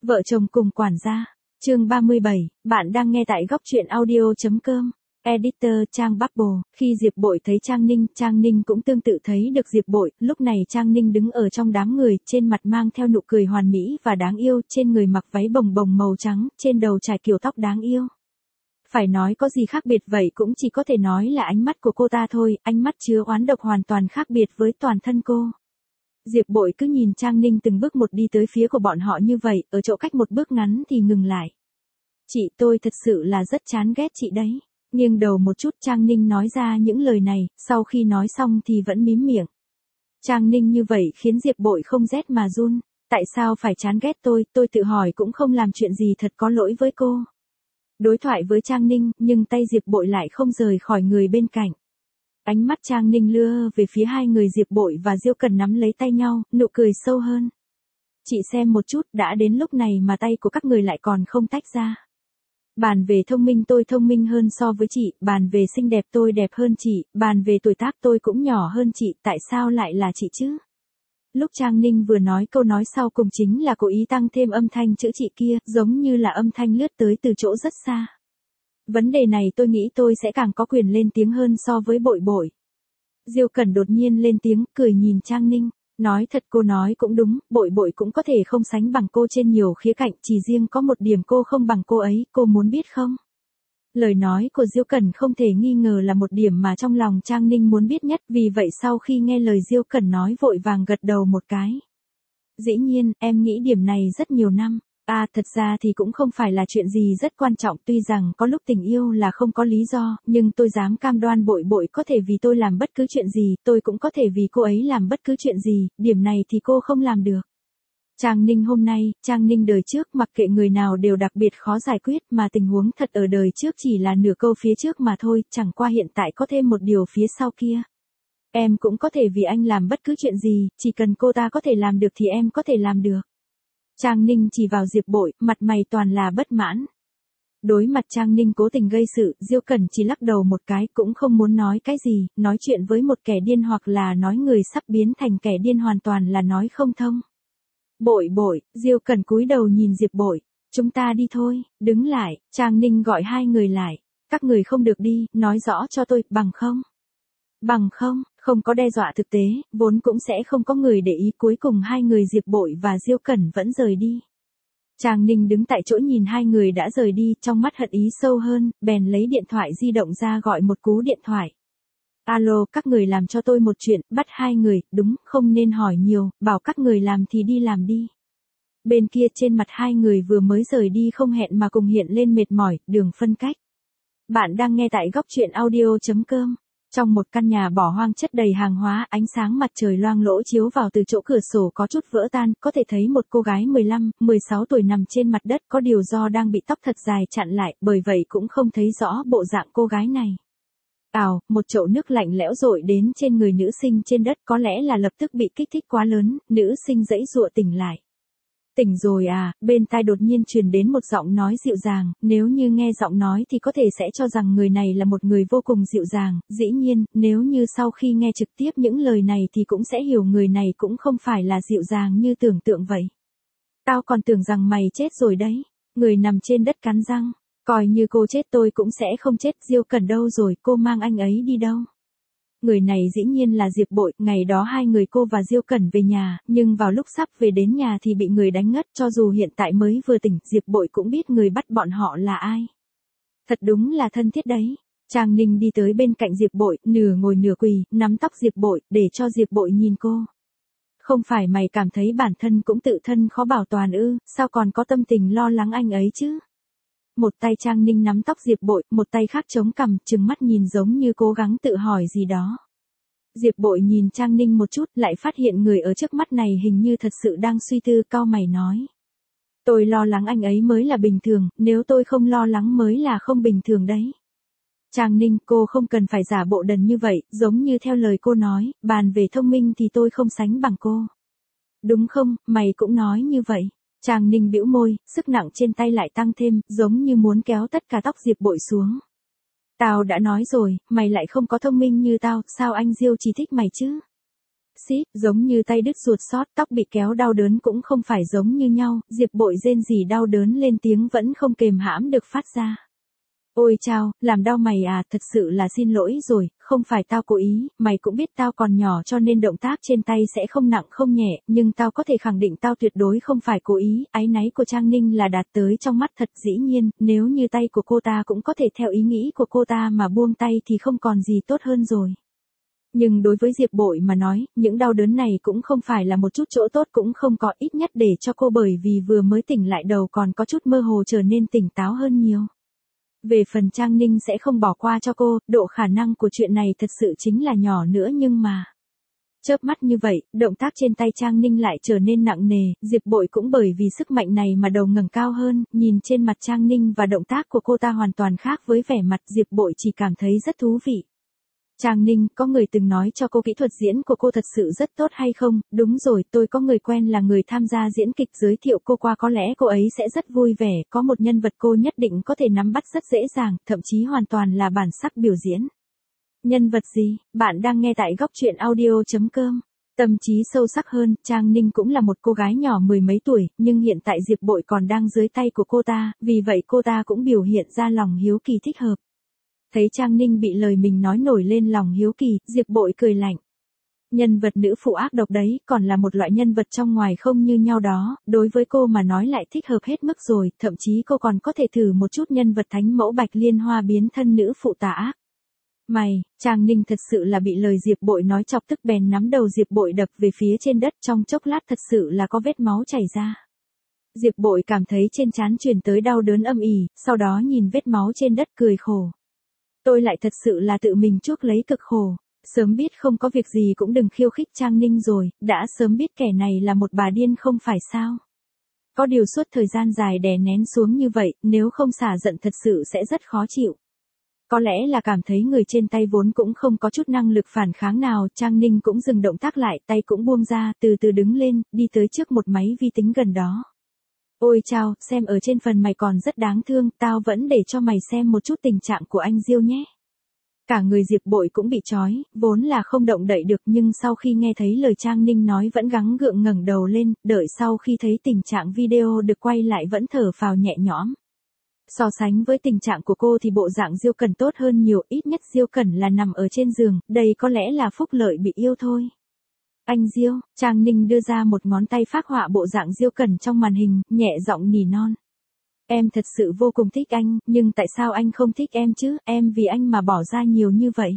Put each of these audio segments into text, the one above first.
Vợ chồng cùng quản gia. Chương 37, bạn đang nghe tại góc truyện audio.com. Editor Trang Bubble. Khi Diệp Bội thấy Trang Ninh cũng tương tự thấy được Diệp Bội, lúc này Trang Ninh đứng ở trong đám người, trên mặt mang theo nụ cười hoàn mỹ và đáng yêu, trên người mặc váy bồng bồng màu trắng, trên đầu trải kiểu tóc đáng yêu. Phải nói có gì khác biệt vậy cũng chỉ có thể nói là ánh mắt của cô ta thôi, ánh mắt chứa oán độc hoàn toàn khác biệt với toàn thân cô. Diệp Bội cứ nhìn Trang Ninh từng bước một đi tới phía của bọn họ như vậy, ở chỗ cách một bước ngắn thì ngừng lại. Chị, tôi thật sự là rất chán ghét chị đấy. Nghiêng đầu một chút, Trang Ninh nói ra những lời này, sau khi nói xong thì vẫn mím miệng. Trang Ninh như vậy khiến Diệp Bội không rét mà run. Tại sao phải chán ghét tôi tự hỏi cũng không làm chuyện gì thật có lỗi với cô. Đối thoại với Trang Ninh, nhưng tay Diệp Bội lại không rời khỏi người bên cạnh. Ánh mắt Trang Ninh lưa về phía hai người Diệp Bội và Diêu Cẩn nắm lấy tay nhau, nụ cười sâu hơn. Chị xem một chút, đã đến lúc này mà tay của các người lại còn không tách ra. Bàn về thông minh tôi thông minh hơn so với chị, bàn về xinh đẹp tôi đẹp hơn chị, bàn về tuổi tác tôi cũng nhỏ hơn chị, tại sao lại là chị chứ? Lúc Trang Ninh vừa nói câu nói sau cùng chính là cố ý tăng thêm âm thanh chữ chị kia, giống như là âm thanh lướt tới từ chỗ rất xa. Vấn đề này tôi nghĩ tôi sẽ càng có quyền lên tiếng hơn so với Bội Bội. Diêu Cẩn đột nhiên lên tiếng, cười nhìn Trang Ninh. Nói thật cô nói cũng đúng, Bội Bội cũng có thể không sánh bằng cô trên nhiều khía cạnh, chỉ riêng có một điểm cô không bằng cô ấy, cô muốn biết không? Lời nói của Diêu Cẩn không thể nghi ngờ là một điểm mà trong lòng Trang Ninh muốn biết nhất, vì vậy sau khi nghe lời Diêu Cẩn nói vội vàng gật đầu một cái. Dĩ nhiên, em nghĩ điểm này rất nhiều năm. Thật ra thì cũng không phải là chuyện gì rất quan trọng, tuy rằng có lúc tình yêu là không có lý do, nhưng tôi dám cam đoan Bội Bội có thể vì tôi làm bất cứ chuyện gì, tôi cũng có thể vì cô ấy làm bất cứ chuyện gì, điểm này thì cô không làm được. Trang Ninh hôm nay, Trang Ninh đời trước mặc kệ người nào đều đặc biệt khó giải quyết, mà tình huống thật ở đời trước chỉ là nửa câu phía trước mà thôi, chẳng qua hiện tại có thêm một điều phía sau kia. Em cũng có thể vì anh làm bất cứ chuyện gì, chỉ cần cô ta có thể làm được thì em có thể làm được. Trang Ninh chỉ vào Diệp Bội, mặt mày toàn là bất mãn. Đối mặt Trang Ninh cố tình gây sự, Diêu Cẩn chỉ lắc đầu một cái, cũng không muốn nói cái gì, nói chuyện với một kẻ điên hoặc là nói người sắp biến thành kẻ điên hoàn toàn là nói không thông. Bội Bội, Diêu Cẩn cúi đầu nhìn Diệp Bội, chúng ta đi thôi, đứng lại, Trang Ninh gọi hai người lại, các người không được đi, nói rõ cho tôi, bằng không? Bằng không có đe dọa thực tế, vốn cũng sẽ không có người để ý, cuối cùng hai người Diệp Bội và Diêu Cẩn vẫn rời đi. Trang Ninh đứng tại chỗ nhìn hai người đã rời đi, trong mắt hận ý sâu hơn, bèn lấy điện thoại di động ra gọi một cú điện thoại. Alo, các người làm cho tôi một chuyện, bắt hai người, đúng, không nên hỏi nhiều, bảo các người làm thì đi làm đi. Bên kia trên mặt hai người vừa mới rời đi không hẹn mà cùng hiện lên mệt mỏi, đường phân cách. Bạn đang nghe tại góc truyện audio.com. Trong một căn nhà bỏ hoang chất đầy hàng hóa, ánh sáng mặt trời loang lỗ chiếu vào từ chỗ cửa sổ có chút vỡ tan, có thể thấy một cô gái 15, 16 tuổi nằm trên mặt đất, có điều do đang bị tóc thật dài chặn lại, bởi vậy cũng không thấy rõ bộ dạng cô gái này. Một chậu nước lạnh lẽo dội đến trên người nữ sinh trên đất, có lẽ là lập tức bị kích thích quá lớn, nữ sinh giãy giụa tỉnh lại. Tỉnh rồi à, bên tai đột nhiên truyền đến một giọng nói dịu dàng, nếu như nghe giọng nói thì có thể sẽ cho rằng người này là một người vô cùng dịu dàng, dĩ nhiên, nếu như sau khi nghe trực tiếp những lời này thì cũng sẽ hiểu người này cũng không phải là dịu dàng như tưởng tượng vậy. Tao còn tưởng rằng mày chết rồi đấy, người nằm trên đất cắn răng, coi như cô chết tôi cũng sẽ không chết, Diêu Cẩn đâu rồi, cô mang anh ấy đi đâu? Người này dĩ nhiên là Diệp Bội, ngày đó hai người cô và Diêu Cẩn về nhà, nhưng vào lúc sắp về đến nhà thì bị người đánh ngất, cho dù hiện tại mới vừa tỉnh, Diệp Bội cũng biết người bắt bọn họ là ai. Thật đúng là thân thiết đấy. Trang Ninh đi tới bên cạnh Diệp Bội, nửa ngồi nửa quỳ, nắm tóc Diệp Bội, để cho Diệp Bội nhìn cô. Không phải mày cảm thấy bản thân cũng tự thân khó bảo toàn ư, sao còn có tâm tình lo lắng anh ấy chứ? Một tay Trang Ninh nắm tóc Diệp Bội, một tay khác chống cằm, trừng mắt nhìn giống như cố gắng tự hỏi gì đó. Diệp Bội nhìn Trang Ninh một chút, lại phát hiện người ở trước mắt này hình như thật sự đang suy tư, cau mày nói. Tôi lo lắng anh ấy mới là bình thường, nếu tôi không lo lắng mới là không bình thường đấy. Trang Ninh, cô không cần phải giả bộ đần như vậy, giống như theo lời cô nói, bàn về thông minh thì tôi không sánh bằng cô. Đúng không, mày cũng nói như vậy. Trang Ninh bĩu môi, sức nặng trên tay lại tăng thêm, giống như muốn kéo tất cả tóc Diệp Bội xuống. Tao đã nói rồi, mày lại không có thông minh như tao, sao anh Diêu chỉ thích mày chứ? xít, giống như tay đứt ruột xót, tóc bị kéo đau đớn cũng không phải giống như nhau, Diệp Bội rên rỉ đau đớn lên tiếng vẫn không kềm hãm được phát ra. Ôi chao, làm đau mày à, thật sự là xin lỗi rồi, không phải tao cố ý, mày cũng biết tao còn nhỏ cho nên động tác trên tay sẽ không nặng không nhẹ, nhưng tao có thể khẳng định tao tuyệt đối không phải cố ý, áy náy của Trang Ninh là đạt tới trong mắt thật dĩ nhiên, nếu như tay của cô ta cũng có thể theo ý nghĩ của cô ta mà buông tay thì không còn gì tốt hơn rồi. Nhưng đối với Diệp Bội mà nói, những đau đớn này cũng không phải là một chút chỗ tốt cũng không có, ít nhất để cho cô bởi vì vừa mới tỉnh lại đầu còn có chút mơ hồ trở nên tỉnh táo hơn nhiều. Về phần Trang Ninh sẽ không bỏ qua cho cô, độ khả năng của chuyện này thật sự chính là nhỏ nữa nhưng mà. Chớp mắt như vậy, động tác trên tay Trang Ninh lại trở nên nặng nề, Diệp Bội cũng bởi vì sức mạnh này mà đầu ngẩng cao hơn, nhìn trên mặt Trang Ninh và động tác của cô ta hoàn toàn khác với vẻ mặt Diệp Bội chỉ cảm thấy rất thú vị. Trang Ninh, có người từng nói cho cô kỹ thuật diễn của cô thật sự rất tốt hay không? Đúng rồi, tôi có người quen là người tham gia diễn kịch giới thiệu cô qua, có lẽ cô ấy sẽ rất vui vẻ, có một nhân vật cô nhất định có thể nắm bắt rất dễ dàng, thậm chí hoàn toàn là bản sắc biểu diễn. Nhân vật gì? Bạn đang nghe tại góc truyện audio.com. Tâm trí sâu sắc hơn, Trang Ninh cũng là một cô gái nhỏ mười mấy tuổi, nhưng hiện tại Diệp Bội còn đang dưới tay của cô ta, vì vậy cô ta cũng biểu hiện ra lòng hiếu kỳ thích hợp. Thấy Trang Ninh bị lời mình nói nổi lên lòng hiếu kỳ, Diệp Bội cười lạnh. Nhân vật nữ phụ ác độc đấy, còn là một loại nhân vật trong ngoài không như nhau đó, đối với cô mà nói lại thích hợp hết mức rồi, thậm chí cô còn có thể thử một chút nhân vật thánh mẫu Bạch Liên Hoa biến thân nữ phụ tà ác. Mày, Trang Ninh thật sự là bị lời Diệp Bội nói chọc tức bèn nắm đầu Diệp Bội đập về phía trên đất, trong chốc lát thật sự là có vết máu chảy ra. Diệp Bội cảm thấy trên trán truyền tới đau đớn âm ỉ, sau đó nhìn vết máu trên đất cười khổ. Tôi lại thật sự là tự mình chuốc lấy cực khổ, sớm biết không có việc gì cũng đừng khiêu khích Trang Ninh rồi, đã sớm biết kẻ này là một bà điên không phải sao. Có điều suốt thời gian dài đè nén xuống như vậy, nếu không xả giận thật sự sẽ rất khó chịu. Có lẽ là cảm thấy người trên tay vốn cũng không có chút năng lực phản kháng nào, Trang Ninh cũng dừng động tác lại, tay cũng buông ra, từ từ đứng lên, đi tới trước một máy vi tính gần đó. Ôi chao, xem ở trên phần mày còn rất đáng thương, tao vẫn để cho mày xem một chút tình trạng của anh Diêu nhé. Cả người Diệp Bội cũng bị trói, vốn là không động đậy được nhưng sau khi nghe thấy lời Trang Ninh nói vẫn gắng gượng ngẩng đầu lên, đợi sau khi thấy tình trạng video được quay lại vẫn thở phào nhẹ nhõm. So sánh với tình trạng của cô thì bộ dạng Diêu Cẩn tốt hơn nhiều, ít nhất Diêu Cẩn là nằm ở trên giường, đây có lẽ là phúc lợi bị yêu thôi. Anh Diêu, Trang Ninh đưa ra một ngón tay phác họa bộ dạng Diêu Cẩn trong màn hình, nhẹ giọng nỉ non. Em thật sự vô cùng thích anh, nhưng tại sao anh không thích em chứ, em vì anh mà bỏ ra nhiều như vậy.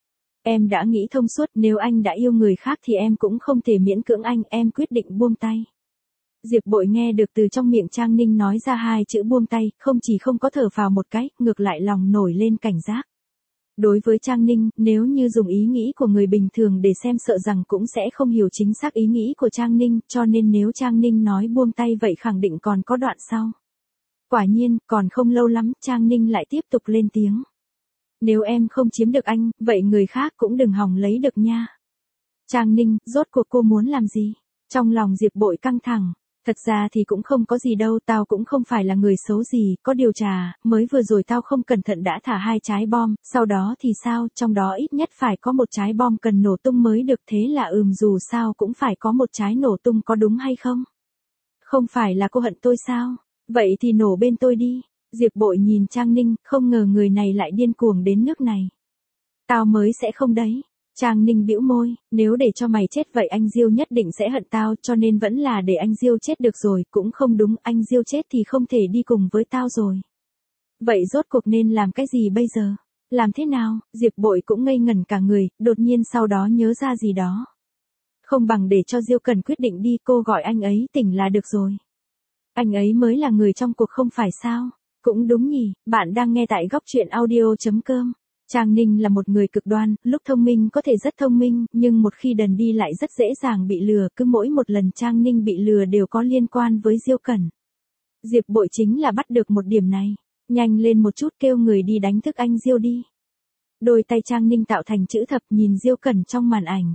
Em đã nghĩ thông suốt, nếu anh đã yêu người khác thì em cũng không thể miễn cưỡng anh, em quyết định buông tay. Diệp Bội nghe được từ trong miệng Trang Ninh nói ra hai chữ buông tay, không chỉ không có thở phào một cái, ngược lại lòng nổi lên cảnh giác. Đối với Trang Ninh, nếu như dùng ý nghĩ của người bình thường để xem sợ rằng cũng sẽ không hiểu chính xác ý nghĩ của Trang Ninh, cho nên nếu Trang Ninh nói buông tay vậy khẳng định còn có đoạn sau. Quả nhiên, còn không lâu lắm, Trang Ninh lại tiếp tục lên tiếng. Nếu em không chiếm được anh, vậy người khác cũng đừng hòng lấy được nha. Trang Ninh, rốt cuộc cô muốn làm gì? Trong lòng Diệp Bội căng thẳng. Thật ra thì cũng không có gì đâu, tao cũng không phải là người xấu gì, có điều mới vừa rồi tao không cẩn thận đã thả 2 trái bom, sau đó thì sao, trong đó ít nhất phải có 1 trái bom cần nổ tung mới được, thế là dù sao cũng phải có 1 trái nổ tung, có đúng hay không? Không phải là cô hận tôi sao? Vậy thì nổ bên tôi đi. Diệp Bội nhìn Trang Ninh, không ngờ người này lại điên cuồng đến nước này. Tao mới sẽ không đấy. Trang Ninh bĩu môi, nếu để cho mày chết vậy anh Diêu nhất định sẽ hận tao, cho nên vẫn là để anh Diêu chết được rồi, cũng không đúng, anh Diêu chết thì không thể đi cùng với tao rồi. Vậy rốt cuộc nên làm cái gì bây giờ? Làm thế nào? Diệp Bội cũng ngây ngẩn cả người, đột nhiên sau đó nhớ ra gì đó. Không bằng để cho Diêu Cần quyết định đi, cô gọi anh ấy tỉnh là được rồi. Anh ấy mới là người trong cuộc không phải sao? Cũng đúng nhỉ, bạn đang nghe tại góc truyện audio.com. Trang Ninh là một người cực đoan, lúc thông minh có thể rất thông minh, nhưng một khi đần đi lại rất dễ dàng bị lừa, cứ mỗi một lần Trang Ninh bị lừa đều có liên quan với Diêu Cẩn. Diệp Bội chính là bắt được một điểm này, nhanh lên một chút kêu người đi đánh thức anh Diêu đi. Đôi tay Trang Ninh tạo thành chữ thập nhìn Diêu Cẩn trong màn ảnh.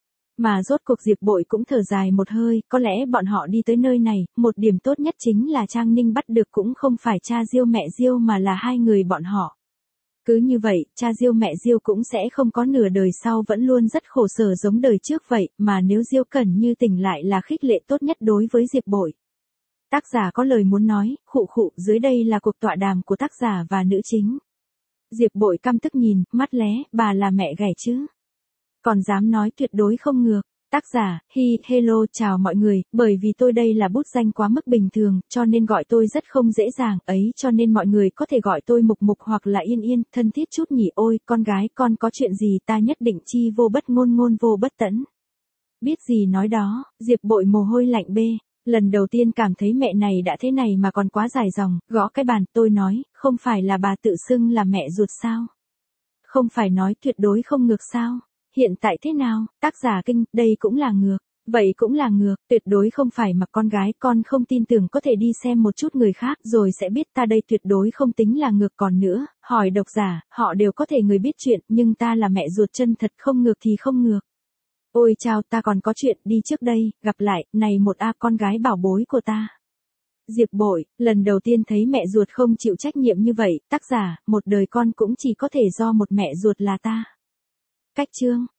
Mà rốt cuộc Diệp Bội cũng thở dài một hơi, có lẽ bọn họ đi tới nơi này, một điểm tốt nhất chính là Trang Ninh bắt được cũng không phải cha Diêu mẹ Diêu mà là hai người bọn họ. Cứ như vậy, cha Diêu mẹ Diêu cũng sẽ không có nửa đời sau vẫn luôn rất khổ sở giống đời trước vậy, mà nếu Diêu Cẩn Như tỉnh lại là khích lệ tốt nhất đối với Diệp Bội. Tác giả có lời muốn nói, khụ khụ, dưới đây là cuộc tọa đàm của tác giả và nữ chính. Diệp Bội căm tức nhìn, mắt lé, bà là mẹ ghẻ chứ. Còn dám nói tuyệt đối không ngược. Tác giả, hello chào mọi người, bởi vì tôi đây là bút danh quá mức bình thường, cho nên gọi tôi rất không dễ dàng, ấy cho nên mọi người có thể gọi tôi Mục Mục hoặc là Yên Yên, thân thiết chút nhỉ. Ôi, con gái, con có chuyện gì ta nhất định chi vô bất ngôn ngôn vô bất tẫn. Biết gì nói đó, Diệp Bội mồ hôi lạnh bê. Lần đầu tiên cảm thấy mẹ này đã thế này mà còn quá dài dòng, gõ cái bàn, tôi nói, không phải là bà tự xưng là mẹ ruột sao? Không phải nói tuyệt đối không ngược sao? Hiện tại thế nào? Tác giả kinh, đây cũng là ngược. Vậy cũng là ngược, tuyệt đối không phải mà con gái, con không tin tưởng có thể đi xem một chút người khác rồi sẽ biết ta đây tuyệt đối không tính là ngược. Còn nữa, hỏi độc giả, họ đều có thể người biết chuyện, nhưng ta là mẹ ruột chân thật, không ngược thì không ngược. Ôi chao, ta còn có chuyện, đi trước đây, gặp lại, này một a con gái bảo bối của ta. Diệp Bội, lần đầu tiên thấy mẹ ruột không chịu trách nhiệm như vậy, tác giả, một đời con cũng chỉ có thể do một mẹ ruột là ta. Cách chương